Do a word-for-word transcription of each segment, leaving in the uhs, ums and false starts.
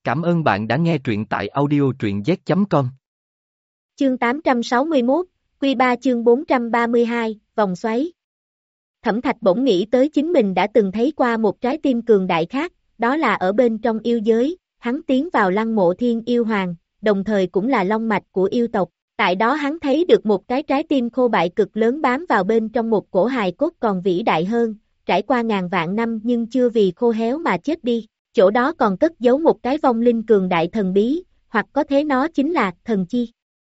Cảm ơn bạn đã nghe truyện tại audio truyện z chấm com. Chương tám trăm sáu mươi mốt, Quy ba chương bốn trăm ba mươi hai, vòng xoáy. Thẩm Thạch bỗng nghĩ tới chính mình đã từng thấy qua một trái tim cường đại khác, đó là ở bên trong yêu giới, hắn tiến vào Lăng Mộ Thiên Yêu Hoàng, đồng thời cũng là long mạch của yêu tộc. Tại đó hắn thấy được một cái trái tim khô bại cực lớn bám vào bên trong một cổ hài cốt còn vĩ đại hơn, trải qua ngàn vạn năm nhưng chưa vì khô héo mà chết đi. Chỗ đó còn cất giấu một cái vong linh cường đại thần bí, hoặc có thể nó chính là thần chi.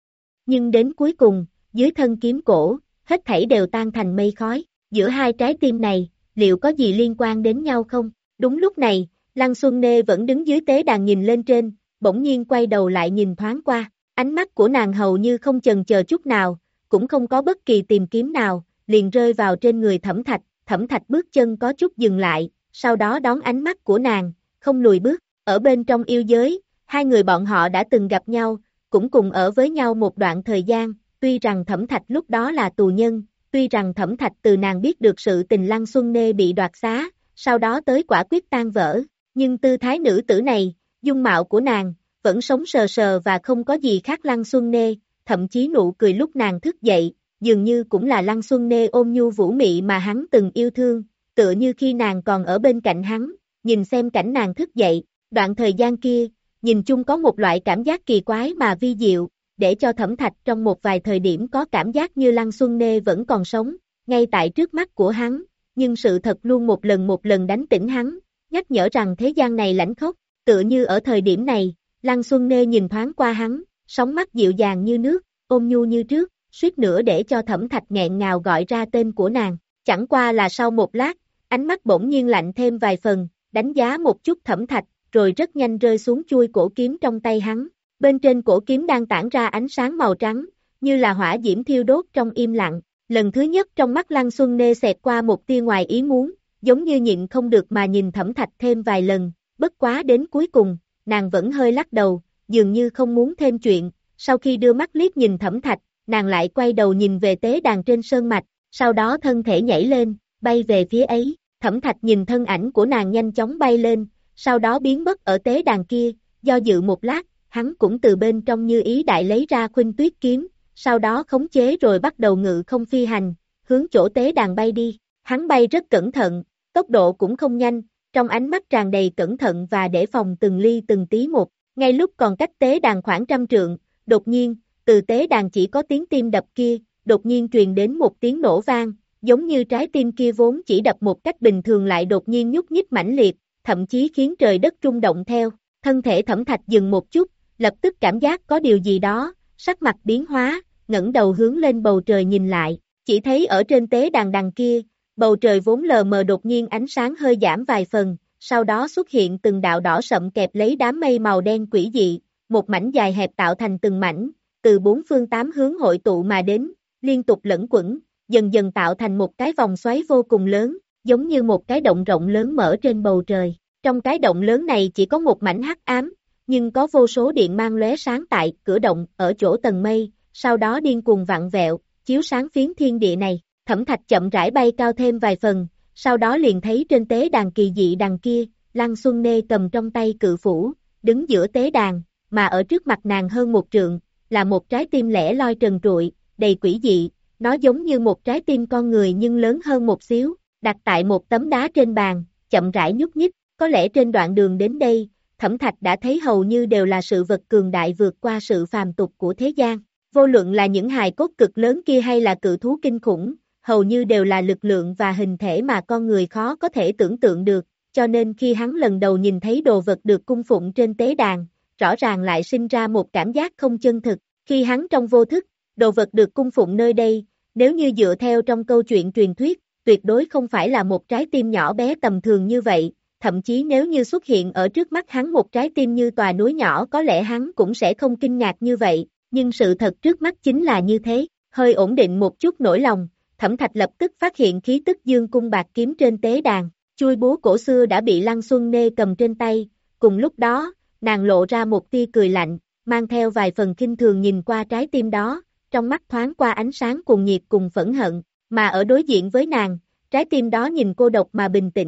Nhưng đến cuối cùng, dưới thân kiếm cổ, hết thảy đều tan thành mây khói. Giữa hai trái tim này, liệu có gì liên quan đến nhau không? Đúng lúc này, Lăng Xuân Nê vẫn đứng dưới tế đàn nhìn lên trên, bỗng nhiên quay đầu lại nhìn thoáng qua. Ánh mắt của nàng hầu như không chần chờ chút nào, cũng không có bất kỳ tìm kiếm nào, liền rơi vào trên người Thẩm Thạch. Thẩm Thạch bước chân có chút dừng lại, sau đó đón ánh mắt của nàng, không lùi bước. Ở bên trong yêu giới, hai người bọn họ đã từng gặp nhau, cũng cùng ở với nhau một đoạn thời gian, tuy rằng Thẩm Thạch lúc đó là tù nhân, tuy rằng Thẩm Thạch từ nàng biết được sự tình Lăng Xuân Nê bị đoạt xá, sau đó tới quả quyết tan vỡ, nhưng tư thái nữ tử này, dung mạo của nàng, vẫn sống sờ sờ và không có gì khác Lăng Xuân Nê, thậm chí nụ cười lúc nàng thức dậy, dường như cũng là Lăng Xuân Nê ôm nhu vũ mị mà hắn từng yêu thương, tựa như khi nàng còn ở bên cạnh hắn, nhìn xem cảnh nàng thức dậy, đoạn thời gian kia, nhìn chung có một loại cảm giác kỳ quái mà vi diệu, để cho Thẩm Thạch trong một vài thời điểm có cảm giác như Lăng Xuân Nê vẫn còn sống, ngay tại trước mắt của hắn, nhưng sự thật luôn một lần một lần đánh tỉnh hắn, nhắc nhở rằng thế gian này lãnh khốc, tựa như ở thời điểm này, Lăng Xuân Nê nhìn thoáng qua hắn, sóng mắt dịu dàng như nước, ôm nhu như trước, suýt nữa để cho Thẩm Thạch nghẹn ngào gọi ra tên của nàng, chẳng qua là sau một lát, ánh mắt bỗng nhiên lạnh thêm vài phần, đánh giá một chút Thẩm Thạch, rồi rất nhanh rơi xuống chuôi cổ kiếm trong tay hắn. Bên trên cổ kiếm đang tản ra ánh sáng màu trắng, như là hỏa diễm thiêu đốt trong im lặng. Lần thứ nhất trong mắt Lăng Xuân Nê xẹt qua một tia ngoài ý muốn, giống như nhịn không được mà nhìn Thẩm Thạch thêm vài lần, bất quá đến cuối cùng, nàng vẫn hơi lắc đầu, dường như không muốn thêm chuyện. Sau khi đưa mắt liếc nhìn Thẩm Thạch, nàng lại quay đầu nhìn về tế đàn trên sơn mạch, sau đó thân thể nhảy lên, bay về phía ấy. Thẩm Thạch nhìn thân ảnh của nàng nhanh chóng bay lên, sau đó biến mất ở tế đàn kia, do dự một lát, hắn cũng từ bên trong như ý đại lấy ra Khuynh Tuyết kiếm, sau đó khống chế rồi bắt đầu ngự không phi hành, hướng chỗ tế đàn bay đi. Hắn bay rất cẩn thận, tốc độ cũng không nhanh, trong ánh mắt tràn đầy cẩn thận và để phòng từng ly từng tí một. Ngay lúc còn cách tế đàn khoảng trăm trượng, đột nhiên, từ tế đàn chỉ có tiếng tim đập kia, đột nhiên truyền đến một tiếng nổ vang, giống như trái tim kia vốn chỉ đập một cách bình thường lại đột nhiên nhúc nhích mãnh liệt, thậm chí khiến trời đất rung động theo. Thân thể Thẩm Thạch dừng một chút, lập tức cảm giác có điều gì đó, sắc mặt biến hóa, ngẩng đầu hướng lên bầu trời nhìn lại, chỉ thấy ở trên tế đàn đằng kia, bầu trời vốn lờ mờ đột nhiên ánh sáng hơi giảm vài phần, sau đó xuất hiện từng đạo đỏ sậm kẹp lấy đám mây màu đen quỷ dị, một mảnh dài hẹp tạo thành từng mảnh, từ bốn phương tám hướng hội tụ mà đến, liên tục lẫn quẩn, dần dần tạo thành một cái vòng xoáy vô cùng lớn, giống như một cái động rộng lớn mở trên bầu trời. Trong cái động lớn này chỉ có một mảnh hắc ám, nhưng có vô số điện mang lóe sáng tại cửa động ở chỗ tầng mây, sau đó điên cuồng vặn vẹo, chiếu sáng phiến thiên địa này. Thẩm Thạch chậm rãi bay cao thêm vài phần, sau đó liền thấy trên tế đàn kỳ dị đằng kia, Lăng Xuân Nê cầm trong tay cự phủ, đứng giữa tế đàn, mà ở trước mặt nàng hơn một trượng, là một trái tim lẻ loi trần trụi, đầy quỷ dị, nó giống như một trái tim con người nhưng lớn hơn một xíu, đặt tại một tấm đá trên bàn, chậm rãi nhúc nhích. Có lẽ trên đoạn đường đến đây, Thẩm Thạch đã thấy hầu như đều là sự vật cường đại vượt qua sự phàm tục của thế gian. Vô luận là những hài cốt cực lớn kia hay là cự thú kinh khủng, hầu như đều là lực lượng và hình thể mà con người khó có thể tưởng tượng được, cho nên khi hắn lần đầu nhìn thấy đồ vật được cung phụng trên tế đàn, rõ ràng lại sinh ra một cảm giác không chân thực. Khi hắn trong vô thức, đồ vật được cung phụng nơi đây, nếu như dựa theo trong câu chuyện truyền thuyết, tuyệt đối không phải là một trái tim nhỏ bé tầm thường như vậy. Thậm chí nếu như xuất hiện ở trước mắt hắn một trái tim như tòa núi nhỏ có lẽ hắn cũng sẽ không kinh ngạc như vậy, nhưng sự thật trước mắt chính là như thế. Hơi ổn định một chút nỗi lòng, Thẩm Thạch lập tức phát hiện khí tức dương cung bạc kiếm trên tế đàn, chuôi búa cổ xưa đã bị Lăng Xuân Nê cầm trên tay, cùng lúc đó, nàng lộ ra một tia cười lạnh, mang theo vài phần khinh thường nhìn qua trái tim đó, trong mắt thoáng qua ánh sáng cuồng nhiệt cùng phẫn hận, mà ở đối diện với nàng, trái tim đó nhìn cô độc mà bình tĩnh,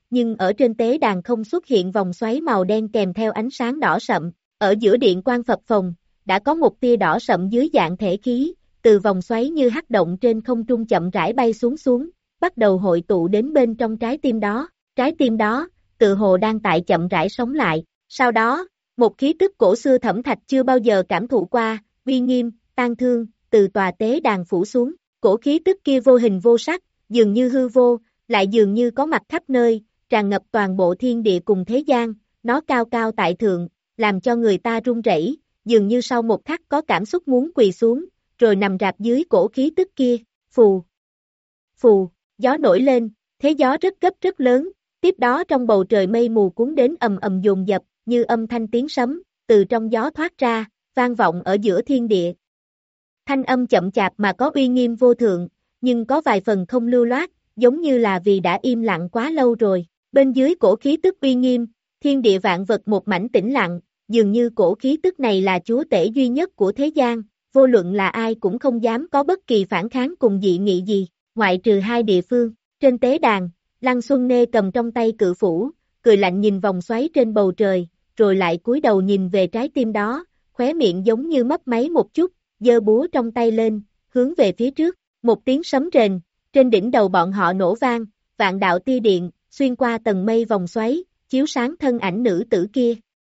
nhưng ở trên tế đàn không xuất hiện vòng xoáy màu đen kèm theo ánh sáng đỏ sậm. Ở giữa điện quang phập phồng, đã có một tia đỏ sậm dưới dạng thể khí, từ vòng xoáy như hắc động trên không trung chậm rãi bay xuống xuống, bắt đầu hội tụ đến bên trong trái tim đó. Trái tim đó, tự hồ đang tại chậm rãi sống lại. Sau đó, một khí tức cổ xưa Thẩm Thạch chưa bao giờ cảm thụ qua, uy nghiêm, tang thương, từ tòa tế đàn phủ xuống. Cổ khí tức kia vô hình vô sắc, dường như hư vô, lại dường như có mặt khắp nơi, tràn ngập toàn bộ thiên địa cùng thế gian, nó cao cao tại thượng, làm cho người ta run rẩy, dường như sau một khắc có cảm xúc muốn quỳ xuống, rồi nằm rạp dưới cổ khí tức kia. Phù, phù, gió nổi lên, thế gió rất gấp rất lớn, tiếp đó trong bầu trời mây mù cuốn đến ầm ầm dồn dập, như âm thanh tiếng sấm, từ trong gió thoát ra, vang vọng ở giữa thiên địa. Thanh âm chậm chạp mà có uy nghiêm vô thượng, nhưng có vài phần không lưu loát, giống như là vì đã im lặng quá lâu rồi. Bên dưới cổ khí tức uy nghiêm, thiên địa vạn vật một mảnh tĩnh lặng, dường như cổ khí tức này là chúa tể duy nhất của thế gian, vô luận là ai cũng không dám có bất kỳ phản kháng cùng dị nghị gì, ngoại trừ hai địa phương. Trên tế đàn, Lăng Xuân Nê cầm trong tay cự phủ, cười lạnh nhìn vòng xoáy trên bầu trời, rồi lại cúi đầu nhìn về trái tim đó, khóe miệng giống như mấp máy một chút, giơ búa trong tay lên, hướng về phía trước. Một tiếng sấm rền, trên đỉnh đầu bọn họ nổ vang, vạn đạo tia điện, xuyên qua tầng mây vòng xoáy, chiếu sáng thân ảnh nữ tử kia.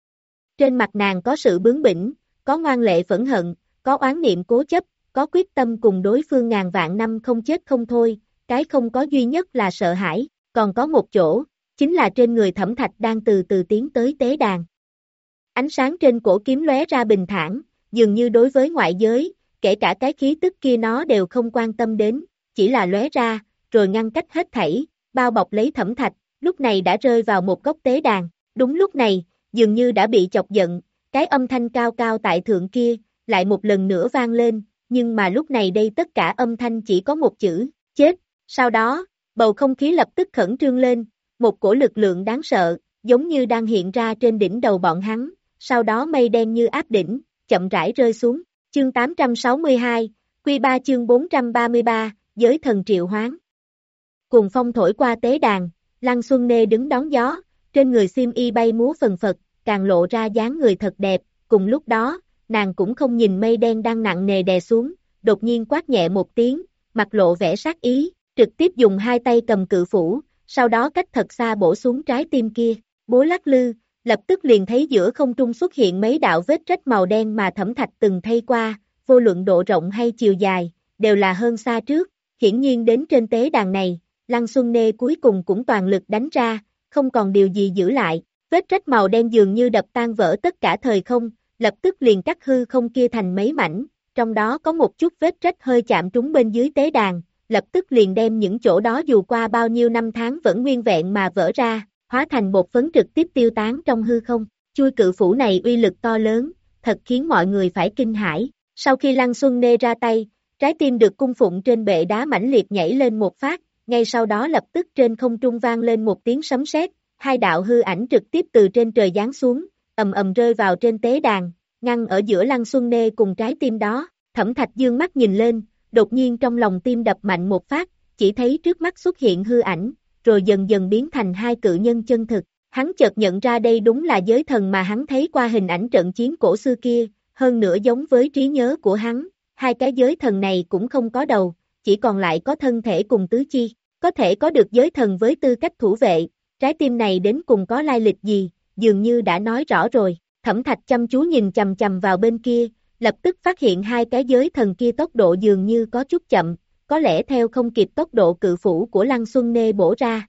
Trên mặt nàng có sự bướng bỉnh, có ngoan lệ phẫn hận, có oán niệm cố chấp, có quyết tâm cùng đối phương ngàn vạn năm không chết không thôi, cái không có duy nhất là sợ hãi, còn có một chỗ, chính là trên người Thẩm Thạch đang từ từ tiến tới tế đàn. Ánh sáng trên cổ kiếm lóe ra bình thản, dường như đối với ngoại giới, kể cả cái khí tức kia nó đều không quan tâm đến, chỉ là lóe ra, rồi ngăn cách hết thảy, bao bọc lấy Thẩm Thạch, lúc này đã rơi vào một góc tế đàn. Đúng lúc này, dường như đã bị chọc giận, cái âm thanh cao cao tại thượng kia, lại một lần nữa vang lên, nhưng mà lúc này đây tất cả âm thanh chỉ có một chữ, chết. Sau đó, bầu không khí lập tức khẩn trương lên, một cổ lực lượng đáng sợ, giống như đang hiện ra trên đỉnh đầu bọn hắn, sau đó mây đen như áp đỉnh, chậm rãi rơi xuống. Chương tám trăm sáu mươi hai, Quy ba chương bốn trăm ba mươi ba, Giới thần triệu hoán. Cùng phong thổi qua tế đàn, Lăng Xuân Nê đứng đón gió, trên người xiêm y bay múa phần phật, càng lộ ra dáng người thật đẹp, cùng lúc đó, nàng cũng không nhìn mây đen đang nặng nề đè xuống, đột nhiên quát nhẹ một tiếng, mặt lộ vẻ sát ý, trực tiếp dùng hai tay cầm cự phủ, sau đó cách thật xa bổ xuống trái tim kia, búa lắc lư, lập tức liền thấy giữa không trung xuất hiện mấy đạo vết rách màu đen mà Thẩm Thạch từng thay qua, vô luận độ rộng hay chiều dài, đều là hơn xa trước, hiển nhiên đến trên tế đàn này, Lăng Xuân Nê cuối cùng cũng toàn lực đánh ra, không còn điều gì giữ lại, vết rách màu đen dường như đập tan vỡ tất cả thời không, lập tức liền cắt hư không kia thành mấy mảnh, trong đó có một chút vết rách hơi chạm trúng bên dưới tế đàn, lập tức liền đem những chỗ đó dù qua bao nhiêu năm tháng vẫn nguyên vẹn mà vỡ ra, hóa thành bột phấn trực tiếp tiêu tán trong hư không. Chui cự phủ này uy lực to lớn, thật khiến mọi người phải kinh hãi. Sau khi Lăng Xuân Nê ra tay, trái tim được cung phụng trên bệ đá mãnh liệt nhảy lên một phát, ngay sau đó lập tức trên không trung vang lên một tiếng sấm sét, hai đạo hư ảnh trực tiếp từ trên trời giáng xuống, ầm ầm rơi vào trên tế đàn, ngăn ở giữa Lăng Xuân Nê cùng trái tim đó. Thẩm Thạch dương mắt nhìn lên, đột nhiên trong lòng tim đập mạnh một phát, chỉ thấy trước mắt xuất hiện hư ảnh, rồi dần dần biến thành hai cự nhân chân thực. Hắn chợt nhận ra đây đúng là giới thần mà hắn thấy qua hình ảnh trận chiến cổ xưa kia, hơn nữa giống với trí nhớ của hắn, hai cái giới thần này cũng không có đầu, chỉ còn lại có thân thể cùng tứ chi, có thể có được giới thần với tư cách thủ vệ, trái tim này đến cùng có lai lịch gì, dường như đã nói rõ rồi. Thẩm Thạch chăm chú nhìn chằm chằm vào bên kia, lập tức phát hiện hai cái giới thần kia tốc độ dường như có chút chậm, có lẽ theo không kịp tốc độ cự phủ của Lăng Xuân Nê bổ ra.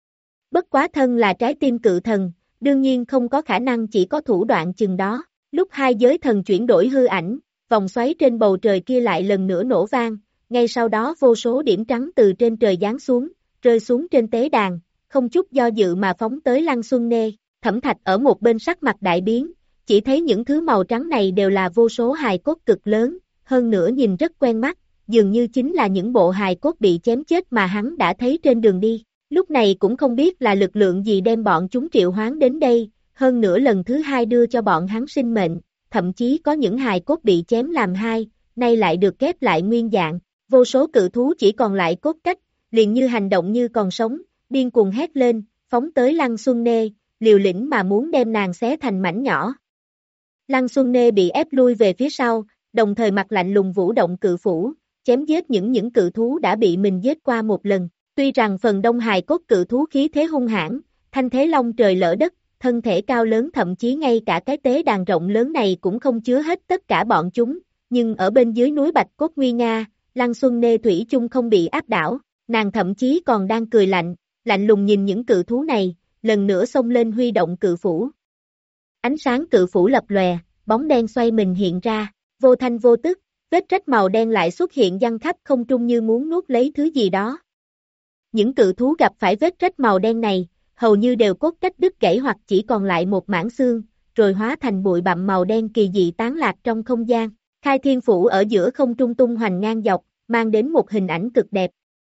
Bất quá thân là trái tim cự thần, đương nhiên không có khả năng chỉ có thủ đoạn chừng đó. Lúc hai giới thần chuyển đổi hư ảnh, vòng xoáy trên bầu trời kia lại lần nữa nổ vang, ngay sau đó vô số điểm trắng từ trên trời giáng xuống, rơi xuống trên tế đàn, không chút do dự mà phóng tới Lăng Xuân Nê. Thẩm Thạch ở một bên sắc mặt đại biến, chỉ thấy những thứ màu trắng này đều là vô số hài cốt cực lớn, hơn nữa nhìn rất quen mắt, dường như chính là những bộ hài cốt bị chém chết mà hắn đã thấy trên đường đi. Lúc này cũng không biết là lực lượng gì đem bọn chúng triệu hoán đến đây, hơn nữa lần thứ hai đưa cho bọn hắn sinh mệnh, thậm chí có những hài cốt bị chém làm hai, nay lại được ghép lại nguyên dạng, vô số cự thú chỉ còn lại cốt cách, liền như hành động như còn sống, điên cuồng hét lên, phóng tới Lăng Xuân Nê, liều lĩnh mà muốn đem nàng xé thành mảnh nhỏ. Lăng Xuân Nê bị ép lui về phía sau, đồng thời mặt lạnh lùng vũ động cự phủ, chém giết những những cự thú đã bị mình giết qua một lần. Tuy rằng phần đông hài cốt cự thú khí thế hung hãn, thanh thế long trời lỡ đất, thân thể cao lớn, thậm chí ngay cả cái tế đàn rộng lớn này cũng không chứa hết tất cả bọn chúng, nhưng ở bên dưới núi Bạch Cốt nguy nga, Lăng Xuân Nê thủy chung không bị áp đảo, nàng thậm chí còn đang cười lạnh, lạnh lùng nhìn những cự thú này, lần nữa xông lên huy động cự phủ. Ánh sáng cự phủ lập lòe, bóng đen xoay mình hiện ra, vô thanh vô tức, vết rách màu đen lại xuất hiện giăng khắp không trung như muốn nuốt lấy thứ gì đó. Những cự thú gặp phải vết rách màu đen này, hầu như đều cốt cách đứt gãy hoặc chỉ còn lại một mảng xương, rồi hóa thành bụi bặm màu đen kỳ dị tán lạc trong không gian. Khai Thiên Phủ ở giữa không trung tung hoành ngang dọc, mang đến một hình ảnh cực đẹp.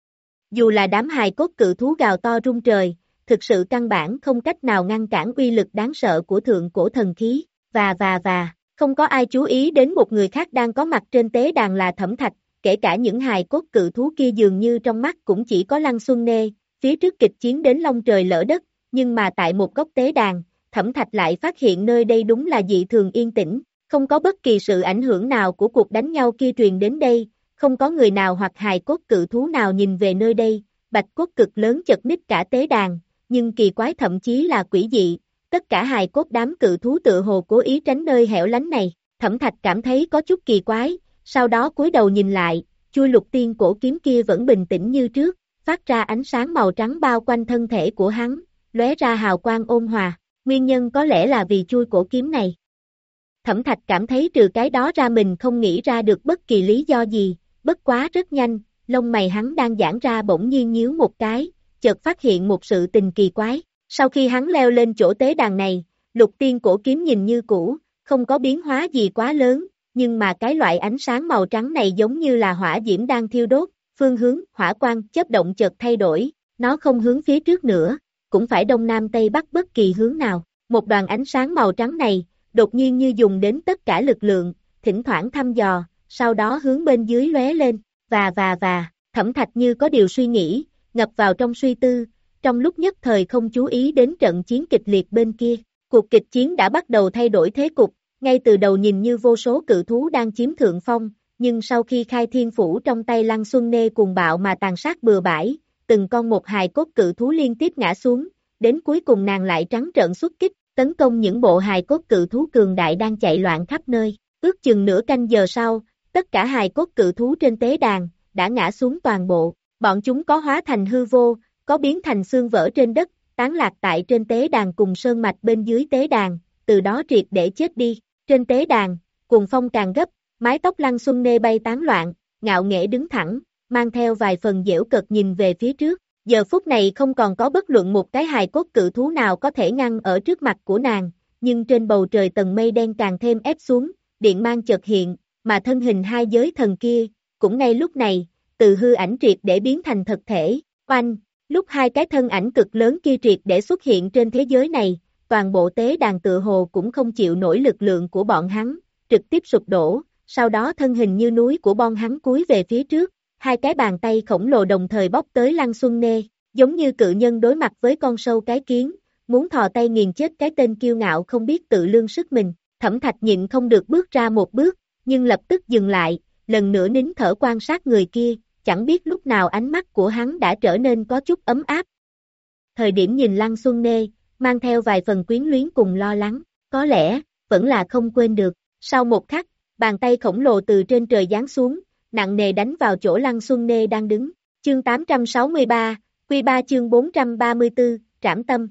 Dù là đám hài cốt cự thú gào to rung trời, thực sự căn bản không cách nào ngăn cản uy lực đáng sợ của thượng cổ thần khí, và và và, không có ai chú ý đến một người khác đang có mặt trên tế đàn là Thẩm Thạch, kể cả những hài cốt cự thú kia dường như trong mắt cũng chỉ có Lăng Xuân Nê, phía trước kịch chiến đến long trời lỡ đất, nhưng mà tại một góc tế đàn, Thẩm Thạch lại phát hiện nơi đây đúng là dị thường yên tĩnh, không có bất kỳ sự ảnh hưởng nào của cuộc đánh nhau kia truyền đến đây, không có người nào hoặc hài cốt cự thú nào nhìn về nơi đây, bạch cốt cực lớn chật ních cả tế đàn, nhưng kỳ quái thậm chí là quỷ dị, tất cả hài cốt đám cự thú tự hồ cố ý tránh nơi hẻo lánh này, Thẩm Thạch cảm thấy có chút kỳ quái, sau đó cúi đầu nhìn lại, chui lục tiên cổ kiếm kia vẫn bình tĩnh như trước, phát ra ánh sáng màu trắng bao quanh thân thể của hắn, lóe ra hào quang ôn hòa, nguyên nhân có lẽ là vì chui cổ kiếm này. Thẩm Thạch cảm thấy trừ cái đó ra mình không nghĩ ra được bất kỳ lý do gì, bất quá rất nhanh, lông mày hắn đang giãn ra bỗng nhiên nhíu một cái, chợt phát hiện một sự tình kỳ quái. Sau khi hắn leo lên chỗ tế đàn này, lục tiên cổ kiếm nhìn như cũ, không có biến hóa gì quá lớn, nhưng mà cái loại ánh sáng màu trắng này giống như là hỏa diễm đang thiêu đốt, phương hướng, hỏa quang, chớp động chợt thay đổi, nó không hướng phía trước nữa, cũng phải đông nam tây bắc bất kỳ hướng nào. Một đoàn ánh sáng màu trắng này, đột nhiên như dùng đến tất cả lực lượng, thỉnh thoảng thăm dò, sau đó hướng bên dưới lóe lên, và và và, Thẩm Thạch như có điều suy nghĩ, ngập vào trong suy tư, trong lúc nhất thời không chú ý đến trận chiến kịch liệt bên kia. Cuộc kịch chiến đã bắt đầu thay đổi thế cục, ngay từ đầu nhìn như vô số cự thú đang chiếm thượng phong, nhưng sau khi Khai Thiên Phủ trong tay Lăng Xuân Nê cuồng bạo mà tàn sát bừa bãi, từng con một hài cốt cự thú liên tiếp ngã xuống, đến cuối cùng nàng lại trắng trợn xuất kích, tấn công những bộ hài cốt cự thú cường đại đang chạy loạn khắp nơi. Ước chừng nửa canh giờ sau, tất cả hài cốt cự thú trên tế đàn đã ngã xuống toàn bộ, bọn chúng có hóa thành hư vô, có biến thành xương vỡ trên đất, tán lạc tại trên tế đàn cùng sơn mạch bên dưới tế đàn, từ đó triệt để chết đi. Trên tế đàn, cuồng phong càng gấp, mái tóc Lăng Xuân Nê bay tán loạn, ngạo nghễ đứng thẳng, mang theo vài phần giễu cợt nhìn về phía trước. Giờ phút này không còn có bất luận một cái hài cốt cự thú nào có thể ngăn ở trước mặt của nàng, nhưng trên bầu trời tầng mây đen càng thêm ép xuống, điện mang chợt hiện, mà thân hình hai giới thần kia, cũng ngay lúc này, từ hư ảnh triệt để biến thành thực thể, oanh, lúc hai cái thân ảnh cực lớn kia triệt để xuất hiện trên thế giới này, toàn bộ tế đàn tựa hồ cũng không chịu nổi lực lượng của bọn hắn, trực tiếp sụp đổ, sau đó thân hình như núi của bọn hắn cúi về phía trước, hai cái bàn tay khổng lồ đồng thời bóc tới Lăng Xuân Nê, giống như cự nhân đối mặt với con sâu cái kiến, muốn thò tay nghiền chết cái tên kiêu ngạo không biết tự lương sức mình. Thẩm Thạch nhịn không được bước ra một bước, nhưng lập tức dừng lại, lần nữa nín thở quan sát người kia, chẳng biết lúc nào ánh mắt của hắn đã trở nên có chút ấm áp. Thời điểm nhìn Lăng Xuân Nê, mang theo vài phần quyến luyến cùng lo lắng, có lẽ, vẫn là không quên được. Sau một khắc, bàn tay khổng lồ từ trên trời giáng xuống, nặng nề đánh vào chỗ Lăng Xuân Nê đang đứng. Chương tám trăm sáu mươi ba, Quy ba chương bốn trăm ba mươi tư, Trảm Tâm.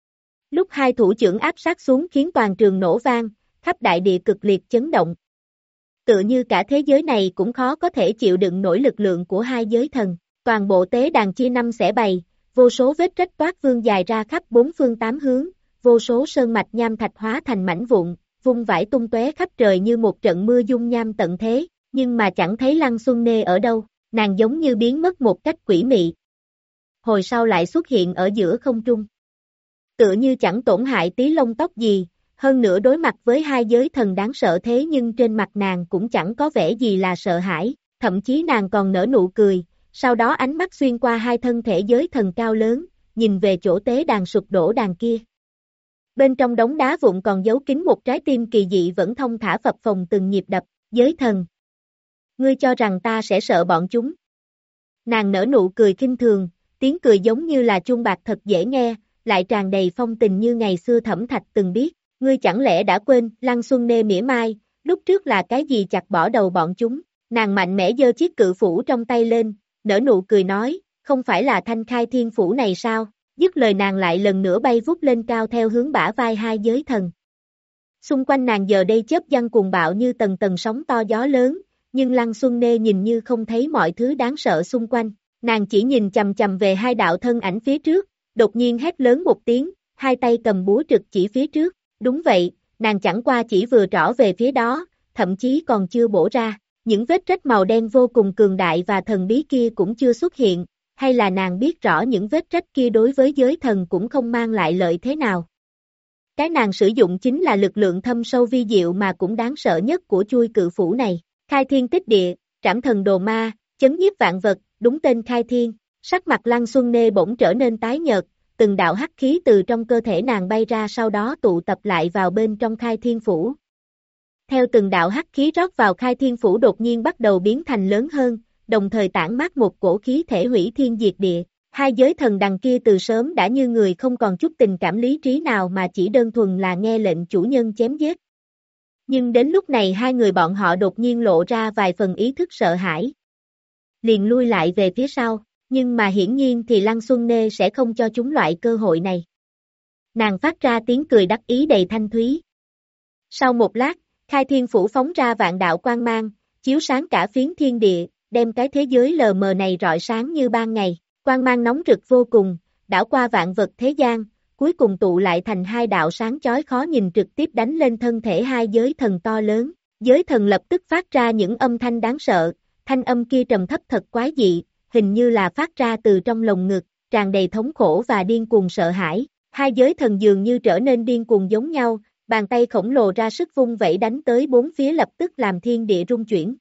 Lúc hai thủ trưởng áp sát xuống khiến toàn trường nổ vang, khắp đại địa cực liệt chấn động. Tựa như cả thế giới này cũng khó có thể chịu đựng nổi lực lượng của hai giới thần. Toàn bộ tế đàn chia năm xẻ bảy, vô số vết rách toát vương dài ra khắp bốn phương tám hướng, vô số sơn mạch nham thạch hóa thành mảnh vụn, vung vãi tung tóe khắp trời như một trận mưa dung nham tận thế, nhưng mà chẳng thấy Lăng Xuân Nê ở đâu, nàng giống như biến mất một cách quỷ mị. Hồi sau lại xuất hiện ở giữa không trung. Tựa như chẳng tổn hại tí lông tóc gì, hơn nữa đối mặt với hai giới thần đáng sợ thế nhưng trên mặt nàng cũng chẳng có vẻ gì là sợ hãi, thậm chí nàng còn nở nụ cười, sau đó ánh mắt xuyên qua hai thân thể giới thần cao lớn, nhìn về chỗ tế đàn sụp đổ đàn kia. Bên trong đống đá vụn còn giấu kín một trái tim kỳ dị vẫn thông thả phập phồng từng nhịp đập, giới thần. Ngươi cho rằng ta sẽ sợ bọn chúng. Nàng nở nụ cười khinh thường, tiếng cười giống như là chuông bạc thật dễ nghe, lại tràn đầy phong tình như ngày xưa Thẩm Thạch từng biết. Ngươi chẳng lẽ đã quên, Lăng Xuân Nê mỉa mai, lúc trước là cái gì chặt bỏ đầu bọn chúng. Nàng mạnh mẽ giơ chiếc cự phủ trong tay lên, nở nụ cười nói, không phải là thanh khai thiên phủ này sao? Dứt lời nàng lại lần nữa bay vút lên cao theo hướng bả vai hai giới thần. Xung quanh nàng giờ đây chớp giăng cuồng bạo như tầng tầng sóng to gió lớn, nhưng Lăng Xuân Nê nhìn như không thấy mọi thứ đáng sợ xung quanh. Nàng chỉ nhìn chầm chầm về hai đạo thân ảnh phía trước, đột nhiên hét lớn một tiếng, hai tay cầm búa trực chỉ phía trước. Đúng vậy, nàng chẳng qua chỉ vừa trỏ về phía đó, thậm chí còn chưa bổ ra. Những vết rách màu đen vô cùng cường đại và thần bí kia cũng chưa xuất hiện, hay là nàng biết rõ những vết rách kia đối với giới thần cũng không mang lại lợi thế nào. Cái nàng sử dụng chính là lực lượng thâm sâu vi diệu mà cũng đáng sợ nhất của chui cự phủ này. Khai thiên tích địa, trảm thần đồ ma, chấn nhiếp vạn vật, đúng tên khai thiên. Sắc mặt Lăng Xuân Nê bỗng trở nên tái nhợt, từng đạo hắc khí từ trong cơ thể nàng bay ra sau đó tụ tập lại vào bên trong khai thiên phủ. Theo từng đạo hắc khí rót vào khai thiên phủ đột nhiên bắt đầu biến thành lớn hơn, đồng thời tản mát một cổ khí thể hủy thiên diệt địa. Hai giới thần đằng kia từ sớm đã như người không còn chút tình cảm lý trí nào mà chỉ đơn thuần là nghe lệnh chủ nhân chém giết. Nhưng đến lúc này hai người bọn họ đột nhiên lộ ra vài phần ý thức sợ hãi. Liền lui lại về phía sau, nhưng mà hiển nhiên thì Lăng Xuân Nê sẽ không cho chúng loại cơ hội này. Nàng phát ra tiếng cười đắc ý đầy thanh thúy. Sau một lát, khai thiên phủ phóng ra vạn đạo quang mang, chiếu sáng cả phiến thiên địa, đem cái thế giới lờ mờ này rọi sáng như ban ngày. Quang mang nóng rực vô cùng, đảo qua vạn vật thế gian, cuối cùng tụ lại thành hai đạo sáng chói khó nhìn trực tiếp đánh lên thân thể hai giới thần to lớn. Giới thần lập tức phát ra những âm thanh đáng sợ, thanh âm kia trầm thấp thật quái dị, hình như là phát ra từ trong lồng ngực, tràn đầy thống khổ và điên cuồng sợ hãi. Hai giới thần dường như trở nên điên cuồng giống nhau, bàn tay khổng lồ ra sức vung vẩy đánh tới bốn phía lập tức làm thiên địa rung chuyển.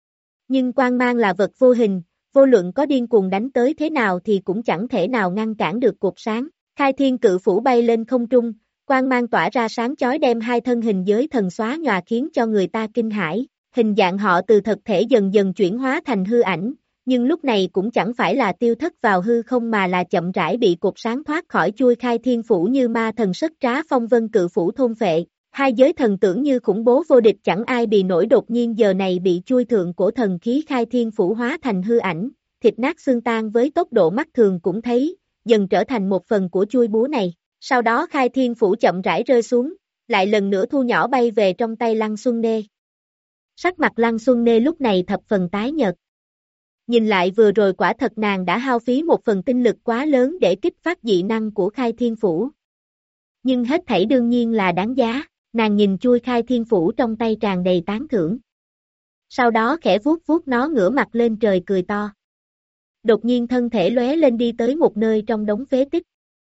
Nhưng quang mang là vật vô hình, vô luận có điên cuồng đánh tới thế nào thì cũng chẳng thể nào ngăn cản được cột sáng. Khai thiên cự phủ bay lên không trung, quang mang tỏa ra sáng chói đem hai thân hình giới thần xóa nhòa khiến cho người ta kinh hãi. Hình dạng họ từ thực thể dần dần chuyển hóa thành hư ảnh, nhưng lúc này cũng chẳng phải là tiêu thất vào hư không mà là chậm rãi bị cột sáng thoát khỏi chui khai thiên phủ như ma thần sất trá phong vân cự phủ thôn phệ. Hai giới thần tưởng như khủng bố vô địch chẳng ai bị nổi đột nhiên giờ này bị chui thượng cổ thần khí khai thiên phủ hóa thành hư ảnh, thịt nát xương tan với tốc độ mắt thường cũng thấy, dần trở thành một phần của chui búa này. Sau đó khai thiên phủ chậm rãi rơi xuống, lại lần nữa thu nhỏ bay về trong tay Lăng Xuân Nê. Sắc mặt Lăng Xuân Nê lúc này thập phần tái nhợt. Nhìn lại vừa rồi quả thật nàng đã hao phí một phần tinh lực quá lớn để kích phát dị năng của khai thiên phủ. Nhưng hết thảy đương nhiên là đáng giá, nàng nhìn chui khai thiên phủ trong tay tràn đầy tán thưởng. Sau đó khẽ vuốt vuốt nó ngửa mặt lên trời cười to. Đột nhiên thân thể lóe lên đi tới một nơi trong đống phế tích.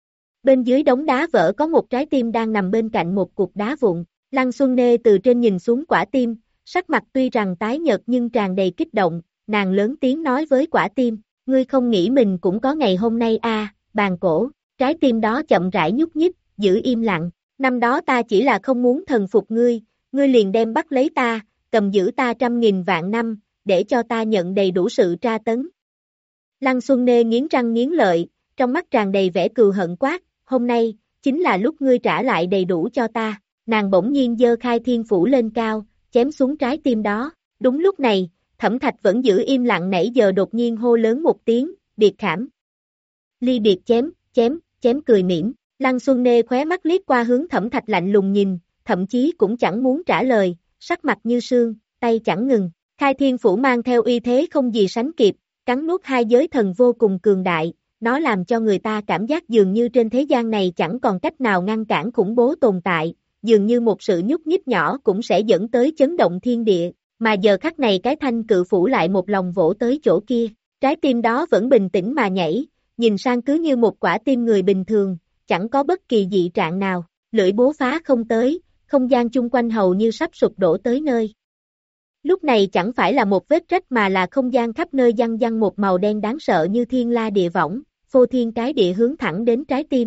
Bên dưới đống đá vỡ có một trái tim đang nằm bên cạnh một cục đá vụn. Lăng Xuân Nê từ trên nhìn xuống quả tim, sắc mặt tuy rằng tái nhợt nhưng tràn đầy kích động, nàng lớn tiếng nói với quả tim, ngươi không nghĩ mình cũng có ngày hôm nay à, bàn cổ, trái tim đó chậm rãi nhúc nhích, giữ im lặng, năm đó ta chỉ là không muốn thần phục ngươi, ngươi liền đem bắt lấy ta, cầm giữ ta trăm nghìn vạn năm, để cho ta nhận đầy đủ sự tra tấn. Lăng Xuân Nê nghiến răng nghiến lợi, trong mắt tràn đầy vẻ cừu hận quát, hôm nay, chính là lúc ngươi trả lại đầy đủ cho ta, nàng bỗng nhiên giơ khai thiên phủ lên cao, chém xuống trái tim đó, đúng lúc này, Thẩm Thạch vẫn giữ im lặng nãy giờ đột nhiên hô lớn một tiếng, biệt khảm. Ly biệt chém, chém, chém cười mỉm, Lăng Xuân Nê khóe mắt liếc qua hướng Thẩm Thạch lạnh lùng nhìn, thậm chí cũng chẳng muốn trả lời, sắc mặt như sương, tay chẳng ngừng, khai thiên phủ mang theo uy thế không gì sánh kịp, cắn nuốt hai giới thần vô cùng cường đại, nó làm cho người ta cảm giác dường như trên thế gian này chẳng còn cách nào ngăn cản khủng bố tồn tại, dường như một sự nhúc nhích nhỏ cũng sẽ dẫn tới chấn động thiên địa, mà giờ khắc này cái thanh cự phủ lại một lòng vỗ tới chỗ kia, trái tim đó vẫn bình tĩnh mà nhảy, nhìn sang cứ như một quả tim người bình thường, chẳng có bất kỳ dị trạng nào, lưỡi búa phá không tới, không gian chung quanh hầu như sắp sụp đổ tới nơi. Lúc này chẳng phải là một vết rách mà là không gian khắp nơi văng văng một màu đen đáng sợ như thiên la địa võng, phô thiên cái địa hướng thẳng đến trái tim.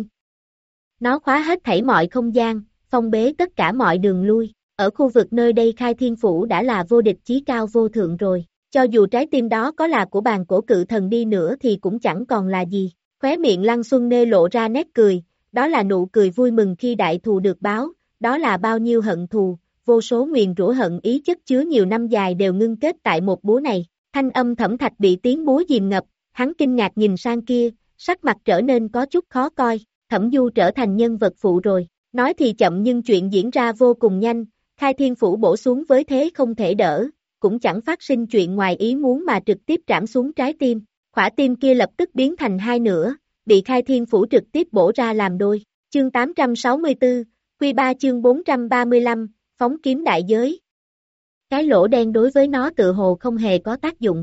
Nó khóa hết thảy mọi không gian, phong bế tất cả mọi đường lui. Ở khu vực nơi đây Khai Thiên Phủ đã là vô địch chí cao vô thượng rồi. Cho dù trái tim đó có là của bàn cổ cự thần đi nữa thì cũng chẳng còn là gì. Khóe miệng Lăng Xuân Nê lộ ra nét cười, đó là nụ cười vui mừng khi đại thù được báo, đó là bao nhiêu hận thù, vô số nguyền rủa hận ý chất chứa nhiều năm dài đều ngưng kết tại một búa này. Thanh âm Thẩm Thạch bị tiếng búa dìm ngập, hắn kinh ngạc nhìn sang kia, sắc mặt trở nên có chút khó coi, Thẩm Du trở thành nhân vật phụ rồi. Nói thì chậm nhưng chuyện diễn ra vô cùng nhanh, Khai Thiên Phủ bổ xuống với thế không thể đỡ, cũng chẳng phát sinh chuyện ngoài ý muốn mà trực tiếp trảm xuống trái tim. Khỏa tim kia lập tức biến thành hai nửa, bị Khai Thiên Phủ trực tiếp bổ ra làm đôi. Chương tám trăm sáu mươi tư, Quy ba chương bốn trăm ba mươi lăm, phóng kiếm đại giới. Cái lỗ đen đối với nó tự hồ không hề có tác dụng.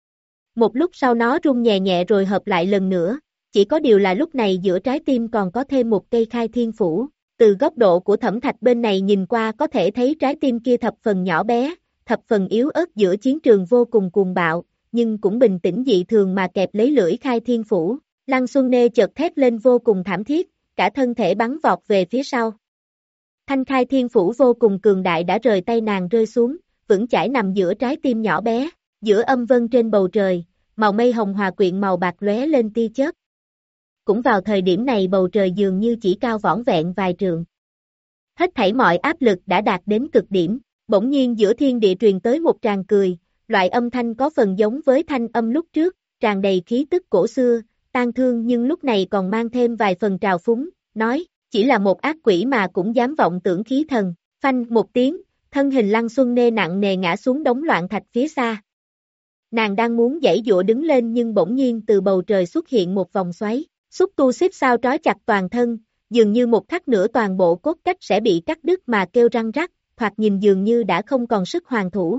Một lúc sau nó rung nhẹ nhẹ rồi hợp lại lần nữa, chỉ có điều là lúc này giữa trái tim còn có thêm một cây Khai Thiên Phủ. Từ góc độ của Thẩm Thạch bên này nhìn qua có thể thấy trái tim kia thập phần nhỏ bé, thập phần yếu ớt giữa chiến trường vô cùng cuồng bạo, nhưng cũng bình tĩnh dị thường mà kẹp lấy lưỡi Khai Thiên Phủ. Lăng Xuân Nê chợt thét lên vô cùng thảm thiết, cả thân thể bắn vọt về phía sau. Thanh Khai Thiên Phủ vô cùng cường đại đã rời tay nàng rơi xuống, vững chãi nằm giữa trái tim nhỏ bé, giữa âm vân trên bầu trời, màu mây hồng hòa quyện màu bạc lóe lên tia chớp. Cũng vào thời điểm này bầu trời dường như chỉ cao vỏn vẹn vài trượng. Hết thảy mọi áp lực đã đạt đến cực điểm, bỗng nhiên giữa thiên địa truyền tới một tràng cười, loại âm thanh có phần giống với thanh âm lúc trước, tràn đầy khí tức cổ xưa, tang thương nhưng lúc này còn mang thêm vài phần trào phúng, nói, chỉ là một ác quỷ mà cũng dám vọng tưởng khí thần. Phanh một tiếng, thân hình Lăng Xuân Nê nặng nề ngã xuống đống loạn thạch phía xa. Nàng đang muốn giãy giụa đứng lên nhưng bỗng nhiên từ bầu trời xuất hiện một vòng xoáy, xúc tu xếp sao trói chặt toàn thân, dường như một khắc nữa toàn bộ cốt cách sẽ bị cắt đứt mà kêu răng rắc, thoạt nhìn dường như đã không còn sức hoàn thủ.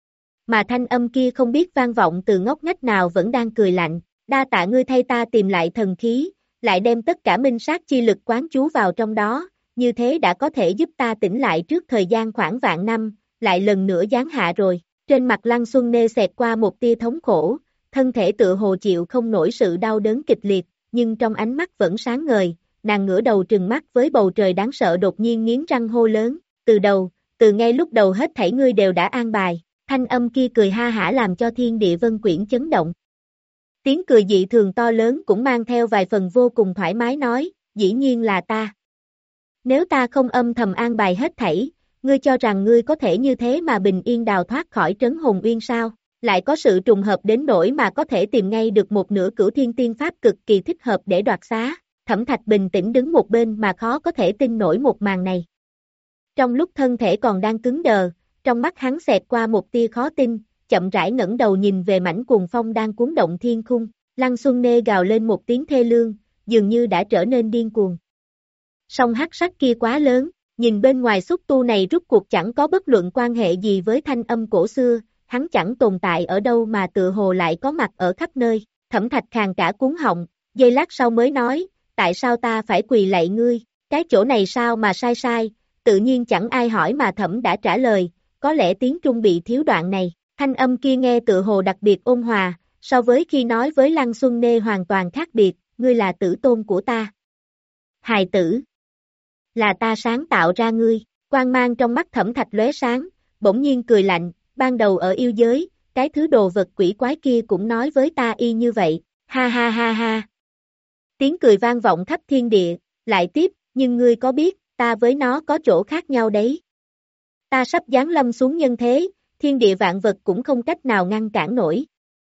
Mà thanh âm kia không biết vang vọng từ ngóc ngách nào vẫn đang cười lạnh, đa tạ ngươi thay ta tìm lại thần khí, lại đem tất cả minh sát chi lực quán chú vào trong đó, như thế đã có thể giúp ta tỉnh lại trước thời gian khoảng vạn năm, lại lần nữa giáng hạ rồi. Trên mặt Lăng Xuân Nê xẹt qua một tia thống khổ, thân thể tựa hồ chịu không nổi sự đau đớn kịch liệt, nhưng trong ánh mắt vẫn sáng ngời, nàng ngửa đầu trừng mắt với bầu trời đáng sợ đột nhiên nghiến răng hô lớn, từ đầu, từ ngay lúc đầu hết thảy ngươi đều đã an bài, thanh âm kia cười ha hả làm cho thiên địa vân quyển chấn động. Tiếng cười dị thường to lớn cũng mang theo vài phần vô cùng thoải mái nói, dĩ nhiên là ta. Nếu ta không âm thầm an bài hết thảy, ngươi cho rằng ngươi có thể như thế mà bình yên đào thoát khỏi trấn hồn uyên sao? Lại có sự trùng hợp đến nỗi mà có thể tìm ngay được một nửa cửu thiên tiên pháp cực kỳ thích hợp để đoạt xá. Thẩm Thạch bình tĩnh đứng một bên mà khó có thể tin nổi một màn này. Trong lúc thân thể còn đang cứng đờ, trong mắt hắn xẹt qua một tia khó tin, chậm rãi ngẩng đầu nhìn về mảnh cuồng phong đang cuốn động thiên khung. Lăng Xuân Nê gào lên một tiếng thê lương, dường như đã trở nên điên cuồng. Song hắc sắc kia quá lớn, nhìn bên ngoài xúc tu này rút cuộc chẳng có bất luận quan hệ gì với thanh âm cổ xưa, hắn chẳng tồn tại ở đâu mà tựa hồ lại có mặt ở khắp nơi. Thẩm Thạch khàn cả cuống họng, giây lát sau mới nói, tại sao ta phải quỳ lạy ngươi, cái chỗ này sao mà sai sai, tự nhiên chẳng ai hỏi mà Thẩm đã trả lời, có lẽ tiếng Trung bị thiếu đoạn này. Thanh âm kia nghe tựa hồ đặc biệt ôn hòa, so với khi nói với Lăng Xuân Nê hoàn toàn khác biệt, ngươi là tử tôn của ta. Hài tử, là ta sáng tạo ra ngươi, quang mang trong mắt Thẩm Thạch lóe sáng, bỗng nhiên cười lạnh, ban đầu ở yêu giới, cái thứ đồ vật quỷ quái kia cũng nói với ta y như vậy, ha ha ha ha. Tiếng cười vang vọng khắp thiên địa, lại tiếp, nhưng ngươi có biết, ta với nó có chỗ khác nhau đấy. Ta sắp giáng lâm xuống nhân thế, thiên địa vạn vật cũng không cách nào ngăn cản nổi.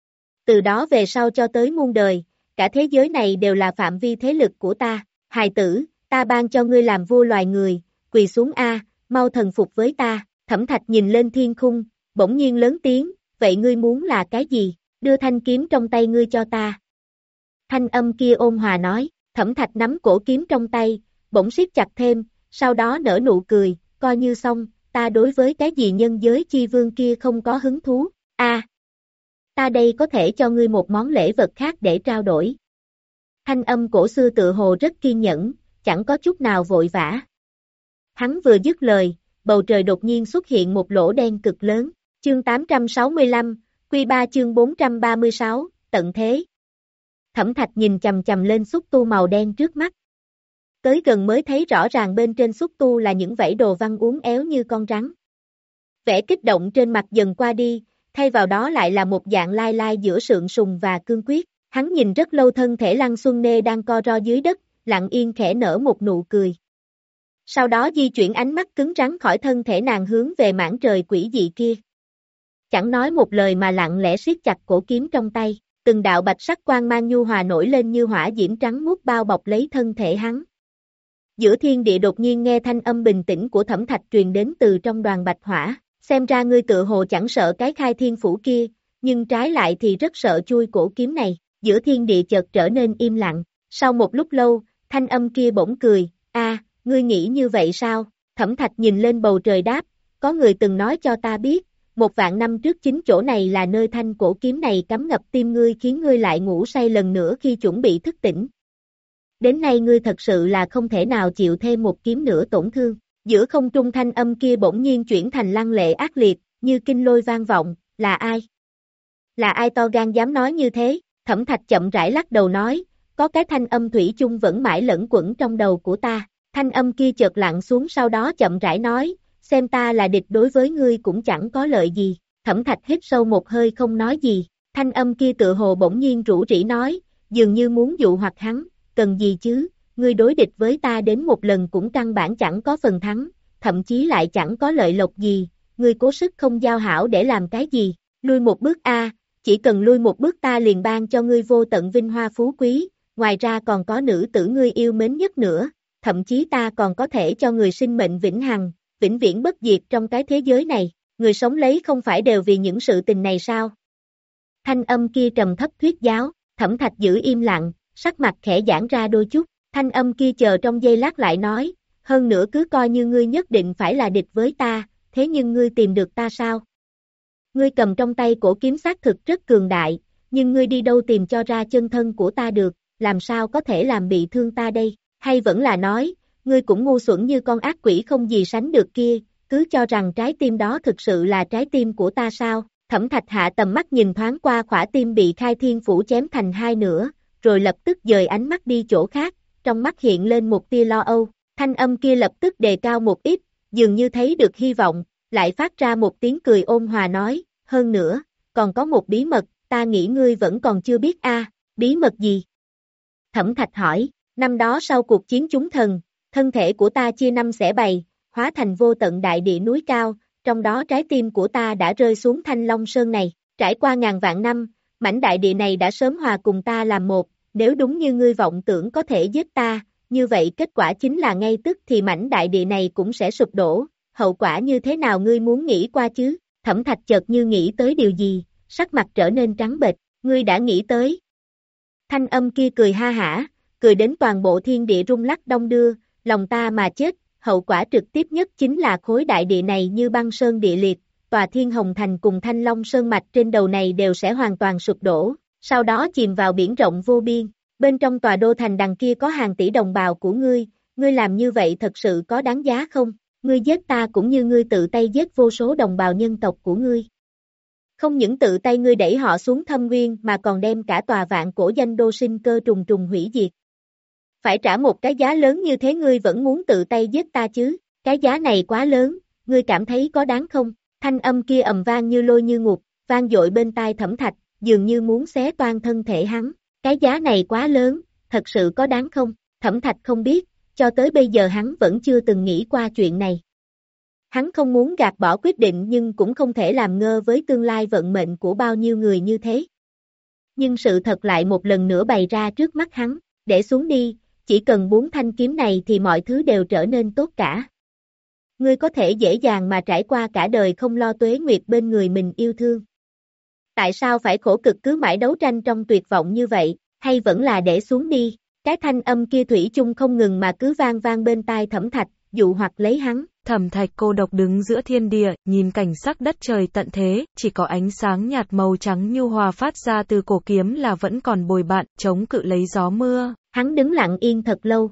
Từ đó về sau cho tới muôn đời, cả thế giới này đều là phạm vi thế lực của ta, hài tử, ta ban cho ngươi làm vua loài người, quỳ xuống a, mau thần phục với ta. Thẩm Thạch nhìn lên thiên khung, bỗng nhiên lớn tiếng, vậy ngươi muốn là cái gì, đưa thanh kiếm trong tay ngươi cho ta. Thanh âm kia ôn hòa nói, Thẩm Thạch nắm cổ kiếm trong tay, bỗng siết chặt thêm, sau đó nở nụ cười, coi như xong, ta đối với cái gì nhân giới chi vương kia không có hứng thú, a, à, ta đây có thể cho ngươi một món lễ vật khác để trao đổi. Thanh âm cổ xưa tự hồ rất kiên nhẫn, chẳng có chút nào vội vã. Hắn vừa dứt lời, bầu trời đột nhiên xuất hiện một lỗ đen cực lớn, chương tám trăm sáu mươi lăm, Quy ba chương bốn trăm ba mươi sáu, tận thế. Thẩm Thạch nhìn chằm chằm lên xúc tu màu đen trước mắt. Tới gần mới thấy rõ ràng bên trên xúc tu là những vảy đồ văn uốn éo như con rắn. Vẻ kích động trên mặt dần qua đi, thay vào đó lại là một dạng lai lai giữa sượng sùng và cương quyết. Hắn nhìn rất lâu thân thể Lăng Xuân Nê đang co ro dưới đất, lặng yên khẽ nở một nụ cười. Sau đó di chuyển ánh mắt cứng rắn khỏi thân thể nàng hướng về mảng trời quỷ dị kia. Chẳng nói một lời mà lặng lẽ siết chặt cổ kiếm trong tay, từng đạo bạch sắc quang mang nhu hòa nổi lên như hỏa diễm trắng muốt bao bọc lấy thân thể hắn. Giữa thiên địa đột nhiên nghe thanh âm bình tĩnh của Thẩm Thạch truyền đến từ trong đoàn bạch hỏa, xem ra ngươi tựa hồ chẳng sợ cái khai thiên phủ kia, nhưng trái lại thì rất sợ chui cổ kiếm này. Giữa thiên địa chợt trở nên im lặng, sau một lúc lâu, thanh âm kia bỗng cười, a, ngươi nghĩ như vậy sao? Thẩm Thạch nhìn lên bầu trời đáp, có người từng nói cho ta biết, một vạn năm trước chính chỗ này là nơi thanh cổ kiếm này cắm ngập tim ngươi khiến ngươi lại ngủ say lần nữa khi chuẩn bị thức tỉnh. Đến nay ngươi thật sự là không thể nào chịu thêm một kiếm nữa tổn thương. Giữa không trung thanh âm kia bỗng nhiên chuyển thành lăng lệ ác liệt, như kinh lôi vang vọng, là ai? Là ai to gan dám nói như thế? Thẩm Thạch chậm rãi lắc đầu nói, có cái thanh âm thủy chung vẫn mãi lẫn quẩn trong đầu của ta. Thanh âm kia chợt lặng xuống sau đó chậm rãi nói, xem ta là địch đối với ngươi cũng chẳng có lợi gì. Thẩm Thạch hít sâu một hơi không nói gì. Thanh âm kia tựa hồ bỗng nhiên rủ rỉ nói, dường như muốn dụ hoặc hắn, cần gì chứ, ngươi đối địch với ta đến một lần cũng căn bản chẳng có phần thắng, thậm chí lại chẳng có lợi lộc gì, ngươi cố sức không giao hảo để làm cái gì, lui một bước a, chỉ cần lui một bước ta liền ban cho ngươi vô tận vinh hoa phú quý, ngoài ra còn có nữ tử ngươi yêu mến nhất nữa, thậm chí ta còn có thể cho người sinh mệnh vĩnh hằng, vĩnh viễn bất diệt trong cái thế giới này, người sống lấy không phải đều vì những sự tình này sao? Thanh âm kia trầm thấp thuyết giáo, Thẩm Thạch giữ im lặng, sắc mặt khẽ giãn ra đôi chút, thanh âm kia chờ trong giây lát lại nói, hơn nữa cứ coi như ngươi nhất định phải là địch với ta, thế nhưng ngươi tìm được ta sao? Ngươi cầm trong tay cổ kiếm xác thực rất cường đại, nhưng ngươi đi đâu tìm cho ra chân thân của ta được, làm sao có thể làm bị thương ta đây, hay vẫn là nói, ngươi cũng ngu xuẩn như con ác quỷ không gì sánh được kia, cứ cho rằng trái tim đó thực sự là trái tim của ta sao? Thẩm Thạch hạ tầm mắt nhìn thoáng qua khỏa tim bị khai thiên phủ chém thành hai nửa, rồi lập tức dời ánh mắt đi chỗ khác, trong mắt hiện lên một tia lo âu, thanh âm kia lập tức đề cao một ít, dường như thấy được hy vọng, lại phát ra một tiếng cười ôn hòa nói, hơn nữa, còn có một bí mật, ta nghĩ ngươi vẫn còn chưa biết a, bí mật gì? Thẩm Thạch hỏi, năm đó sau cuộc chiến chúng thần, thân thể của ta chia năm xẻ bảy, hóa thành vô tận đại địa núi cao, trong đó trái tim của ta đã rơi xuống Thanh Long Sơn này, trải qua ngàn vạn năm, mảnh đại địa này đã sớm hòa cùng ta làm một, nếu đúng như ngươi vọng tưởng có thể giết ta, như vậy kết quả chính là ngay tức thì mảnh đại địa này cũng sẽ sụp đổ, hậu quả như thế nào ngươi muốn nghĩ qua chứ? Thẩm Thạch chợt như nghĩ tới điều gì, sắc mặt trở nên trắng bệch, ngươi đã nghĩ tới. Thanh âm kia cười ha hả, cười đến toàn bộ thiên địa rung lắc đông đưa, lòng ta mà chết, hậu quả trực tiếp nhất chính là khối đại địa này như băng sơn địa liệt, tòa Thiên Hồng Thành cùng Thanh Long Sơn mạch trên đầu này đều sẽ hoàn toàn sụp đổ, sau đó chìm vào biển rộng vô biên. Bên trong tòa đô thành đằng kia có hàng tỷ đồng bào của ngươi, ngươi làm như vậy thật sự có đáng giá không? Ngươi giết ta cũng như ngươi tự tay giết vô số đồng bào nhân tộc của ngươi. Không những tự tay ngươi đẩy họ xuống thâm nguyên mà còn đem cả tòa vạn cổ danh đô sinh cơ trùng trùng hủy diệt. Phải trả một cái giá lớn như thế ngươi vẫn muốn tự tay giết ta chứ, cái giá này quá lớn, ngươi cảm thấy có đáng không? Thanh âm kia ầm vang như lôi như ngục, vang dội bên tai Thẩm Thạch, dường như muốn xé toang thân thể hắn. Cái giá này quá lớn, thật sự có đáng không? Thẩm Thạch không biết, cho tới bây giờ hắn vẫn chưa từng nghĩ qua chuyện này. Hắn không muốn gạt bỏ quyết định nhưng cũng không thể làm ngơ với tương lai vận mệnh của bao nhiêu người như thế. Nhưng sự thật lại một lần nữa bày ra trước mắt hắn, để xuống đi, chỉ cần bốn thanh kiếm này thì mọi thứ đều trở nên tốt cả. Ngươi có thể dễ dàng mà trải qua cả đời không lo tuế nguyệt bên người mình yêu thương. Tại sao phải khổ cực cứ mãi đấu tranh trong tuyệt vọng như vậy, hay vẫn là để xuống đi, cái thanh âm kia thủy chung không ngừng mà cứ vang vang bên tai Thẩm Thạch, dụ hoặc lấy hắn. Thẩm Thạch cô độc đứng giữa thiên địa, nhìn cảnh sắc đất trời tận thế, chỉ có ánh sáng nhạt màu trắng nhu hòa phát ra từ cổ kiếm là vẫn còn bồi bạn, chống cự lấy gió mưa. Hắn đứng lặng yên thật lâu.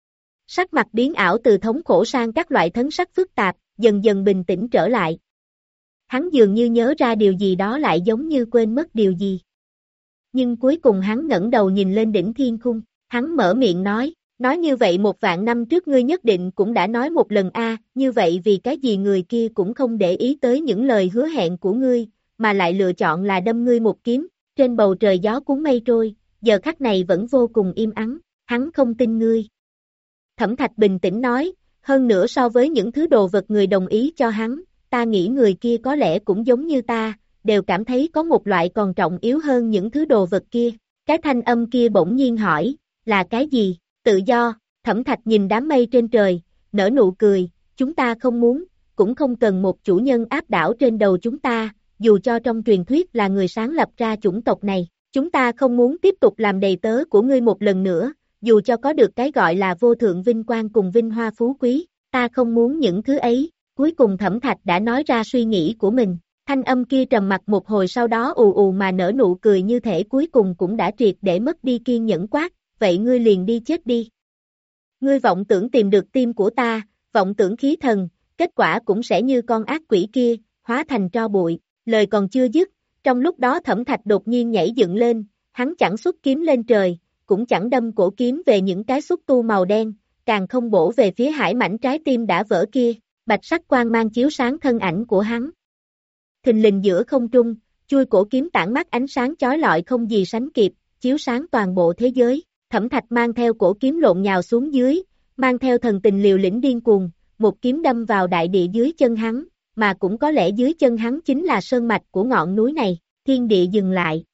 Sắc mặt biến ảo từ thống khổ sang các loại thấn sắc phức tạp, dần dần bình tĩnh trở lại. Hắn dường như nhớ ra điều gì đó lại giống như quên mất điều gì. nhưng cuối cùng hắn ngẩng đầu nhìn lên đỉnh thiên khung, hắn mở miệng nói, nói như vậy một vạn năm trước ngươi nhất định cũng đã nói một lần a, như vậy vì cái gì người kia cũng không để ý tới những lời hứa hẹn của ngươi, mà lại lựa chọn là đâm ngươi một kiếm, trên bầu trời gió cuốn mây trôi, giờ khắc này vẫn vô cùng im ắng, hắn không tin ngươi. Thẩm Thạch bình tĩnh nói, hơn nữa so với những thứ đồ vật người đồng ý cho hắn, ta nghĩ người kia có lẽ cũng giống như ta, đều cảm thấy có một loại còn trọng yếu hơn những thứ đồ vật kia. Cái thanh âm kia bỗng nhiên hỏi, là cái gì? Tự do. Thẩm Thạch nhìn đám mây trên trời, nở nụ cười, chúng ta không muốn, cũng không cần một chủ nhân áp đảo trên đầu chúng ta, dù cho trong truyền thuyết là người sáng lập ra chủng tộc này, chúng ta không muốn tiếp tục làm đầy tớ của ngươi một lần nữa, dù cho có được cái gọi là vô thượng vinh quang cùng vinh hoa phú quý, ta không muốn những thứ ấy. Cuối cùng Thẩm Thạch đã nói ra suy nghĩ của mình, thanh âm kia trầm mặc một hồi sau đó ù ù mà nở nụ cười như thể cuối cùng cũng đã triệt để mất đi kiên nhẫn quát, vậy ngươi liền đi chết đi. Ngươi vọng tưởng tìm được tim của ta, vọng tưởng khí thần, kết quả cũng sẽ như con ác quỷ kia, hóa thành tro bụi. Lời còn chưa dứt, trong lúc đó Thẩm Thạch đột nhiên nhảy dựng lên, hắn chẳng xuất kiếm lên trời, cũng chẳng đâm cổ kiếm về những cái xúc tu màu đen, càng không bổ về phía hải mảnh trái tim đã vỡ kia, bạch sắc quang mang chiếu sáng thân ảnh của hắn. Thình lình giữa không trung, chui cổ kiếm tản mát ánh sáng chói lọi không gì sánh kịp, chiếu sáng toàn bộ thế giới. Thẩm Thạch mang theo cổ kiếm lộn nhào xuống dưới, mang theo thần tình liều lĩnh điên cuồng, một kiếm đâm vào đại địa dưới chân hắn, mà cũng có lẽ dưới chân hắn chính là sơn mạch của ngọn núi này. Thiên địa dừng lại.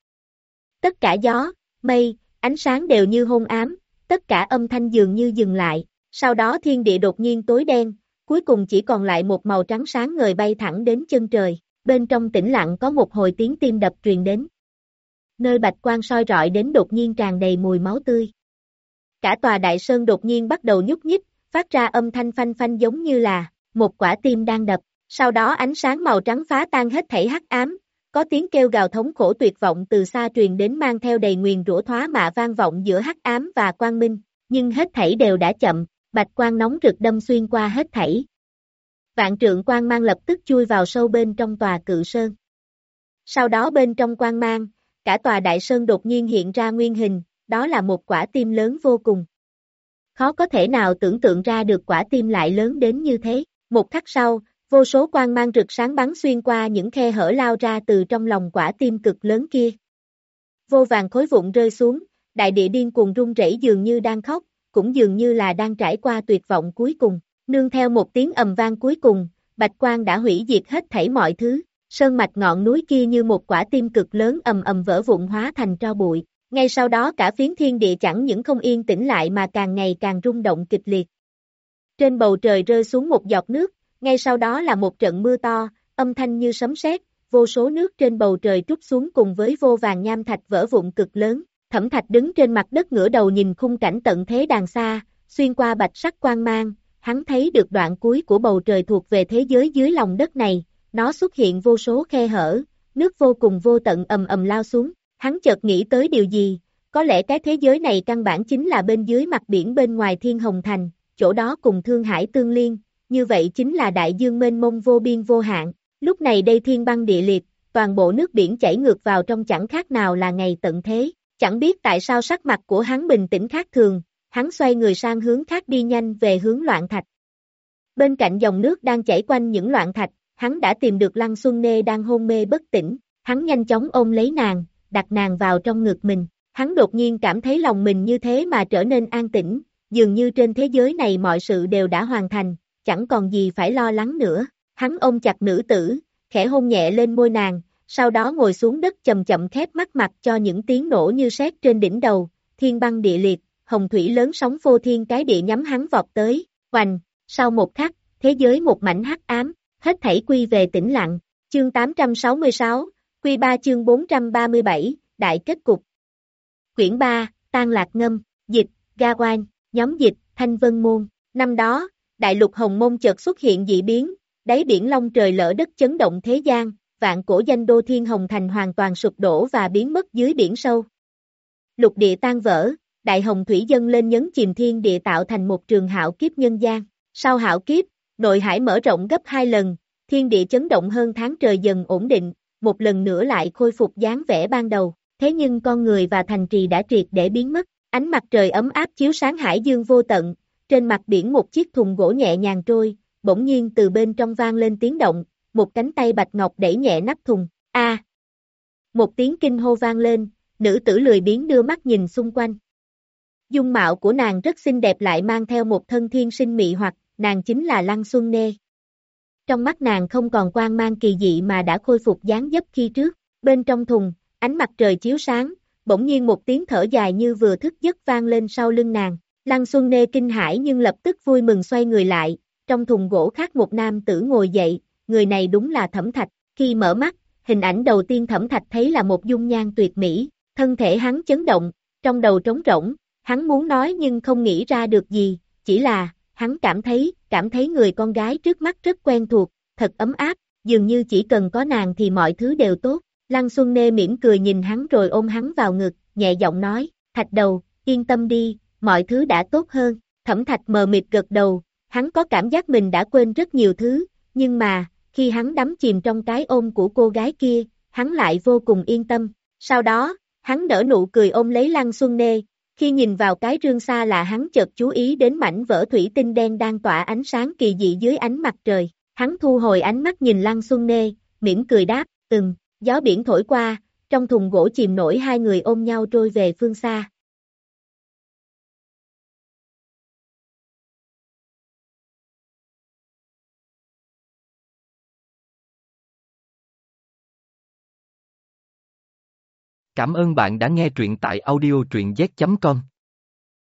Tất cả gió, mây, ánh sáng đều như hôn ám, tất cả âm thanh dường như dừng lại, sau đó thiên địa đột nhiên tối đen, cuối cùng chỉ còn lại một màu trắng sáng ngời bay thẳng đến chân trời, bên trong tĩnh lặng có một hồi tiếng tim đập truyền đến. Nơi bạch quang soi rọi đến đột nhiên tràn đầy mùi máu tươi. Cả tòa đại sơn đột nhiên bắt đầu nhúc nhích, phát ra âm thanh phanh phanh giống như là một quả tim đang đập, sau đó ánh sáng màu trắng phá tan hết thảy hắc ám, có tiếng kêu gào thống khổ tuyệt vọng từ xa truyền đến mang theo đầy nguyền rủa thoá mạ vang vọng giữa hắc ám và quang minh, nhưng hết thảy đều đã chậm, bạch quang nóng rực đâm xuyên qua hết thảy. Vạn trượng quang mang lập tức chui vào sâu bên trong tòa cự sơn. Sau đó bên trong quang mang, cả tòa đại sơn đột nhiên hiện ra nguyên hình, đó là một quả tim lớn vô cùng. Khó có thể nào tưởng tượng ra được quả tim lại lớn đến như thế. Một khắc sau, vô số quang mang rực sáng bắn xuyên qua những khe hở lao ra từ trong lòng quả tim cực lớn kia. Vô vàng khối vụn rơi xuống, đại địa điên cuồng rung rẩy dường như đang khóc, cũng dường như là đang trải qua tuyệt vọng cuối cùng. Nương theo một tiếng ầm vang cuối cùng, bạch quang đã hủy diệt hết thảy mọi thứ. Sơn mạch ngọn núi kia như một quả tim cực lớn ầm ầm vỡ vụn hóa thành tro bụi. Ngay sau đó cả phiến thiên địa chẳng những không yên tĩnh lại mà càng ngày càng rung động kịch liệt. Trên bầu trời rơi xuống một giọt nước, ngay sau đó là một trận mưa to, âm thanh như sấm sét, vô số nước trên bầu trời trút xuống cùng với vô vàng nham thạch vỡ vụn cực lớn. Thẩm Thạch đứng trên mặt đất ngửa đầu nhìn khung cảnh tận thế đàng xa, xuyên qua bạch sắc quang mang, hắn thấy được đoạn cuối của bầu trời thuộc về thế giới dưới lòng đất này, nó xuất hiện vô số khe hở, nước vô cùng vô tận ầm ầm lao xuống. Hắn chợt nghĩ tới điều gì, có lẽ cái thế giới này căn bản chính là bên dưới mặt biển bên ngoài Thiên Hồng Thành, chỗ đó cùng Thương Hải tương liên, như vậy chính là đại dương mênh mông vô biên vô hạn. Lúc này đây thiên băng địa liệt, toàn bộ nước biển chảy ngược vào trong chẳng khác nào là ngày tận thế, chẳng biết tại sao sắc mặt của hắn bình tĩnh khác thường, hắn xoay người sang hướng khác đi nhanh về hướng loạn thạch. Bên cạnh dòng nước đang chảy quanh những loạn thạch, hắn đã tìm được Lăng Xuân Nê đang hôn mê bất tỉnh, hắn nhanh chóng ôm lấy nàng, đặt nàng vào trong ngực mình, hắn đột nhiên cảm thấy lòng mình như thế mà trở nên an tĩnh, dường như trên thế giới này mọi sự đều đã hoàn thành, chẳng còn gì phải lo lắng nữa, hắn ôm chặt nữ tử, khẽ hôn nhẹ lên môi nàng, sau đó ngồi xuống đất chậm chậm khép mắt mặc cho những tiếng nổ như sét trên đỉnh đầu, thiên băng địa liệt, hồng thủy lớn sóng phô thiên cái địa nhắm hắn vọt tới, oành, sau một khắc, thế giới một mảnh hắc ám, hết thảy quy về tĩnh lặng, chương tám trăm sáu mươi sáu, Quy ba chương bốn trăm ba mươi bảy, Đại kết cục. Quyển ba, Tan Lạc Ngâm, dịch, Gawain, nhóm dịch, Thanh Vân Môn. Năm đó, đại lục Hồng Mông chợt xuất hiện dị biến, đáy biển long trời lỡ đất chấn động thế gian, vạn cổ danh đô Thiên Hồng Thành hoàn toàn sụp đổ và biến mất dưới biển sâu. Lục địa tan vỡ, đại hồng thủy dâng lên nhấn chìm thiên địa tạo thành một trường hạo kiếp nhân gian. Sau hạo kiếp, nội hải mở rộng gấp hai lần, thiên địa chấn động hơn tháng trời dần ổn định, một lần nữa lại khôi phục dáng vẻ ban đầu. thế nhưng con người và thành trì đã triệt để biến mất, ánh mặt trời ấm áp chiếu sáng hải dương vô tận, trên mặt biển một chiếc thùng gỗ nhẹ nhàng trôi, bỗng nhiên từ bên trong vang lên tiếng động, một cánh tay bạch ngọc đẩy nhẹ nắp thùng, a một tiếng kinh hô vang lên, nữ tử lười biếng đưa mắt nhìn xung quanh. Dung mạo của nàng rất xinh đẹp lại mang theo một thân thiên sinh mị hoặc, nàng chính là Lăng Xuân Nê. Trong mắt nàng không còn quang mang kỳ dị mà đã khôi phục dáng dấp khi trước, bên trong thùng, ánh mặt trời chiếu sáng, bỗng nhiên một tiếng thở dài như vừa thức giấc vang lên sau lưng nàng. Lăng Xuân Nê kinh hãi nhưng lập tức vui mừng xoay người lại, trong thùng gỗ khác một nam tử ngồi dậy, người này đúng là Thẩm Thạch, khi mở mắt, hình ảnh đầu tiên Thẩm Thạch thấy là một dung nhan tuyệt mỹ, thân thể hắn chấn động, trong đầu trống rỗng, hắn muốn nói nhưng không nghĩ ra được gì, chỉ là, hắn cảm thấy, cảm thấy người con gái trước mắt rất quen thuộc, thật ấm áp, dường như chỉ cần có nàng thì mọi thứ đều tốt. Lăng Xuân Nê mỉm cười nhìn hắn rồi ôm hắn vào ngực, nhẹ giọng nói, Thạch đầu, yên tâm đi, mọi thứ đã tốt hơn. Thẩm Thạch mờ mịt gật đầu, hắn có cảm giác mình đã quên rất nhiều thứ, nhưng mà, khi hắn đắm chìm trong cái ôm của cô gái kia, hắn lại vô cùng yên tâm. Sau đó, hắn nở nụ cười ôm lấy Lăng Xuân Nê, khi nhìn vào cái rương xa lạ hắn chợt chú ý đến mảnh vỡ thủy tinh đen đang tỏa ánh sáng kỳ dị dưới ánh mặt trời. Hắn thu hồi ánh mắt nhìn Lăng Xuân Nê, mỉm cười đáp, ừm, gió biển thổi qua, trong thùng gỗ chìm nổi hai người ôm nhau trôi về phương xa. Cảm ơn bạn đã nghe truyện tại audio truyện z chấm com.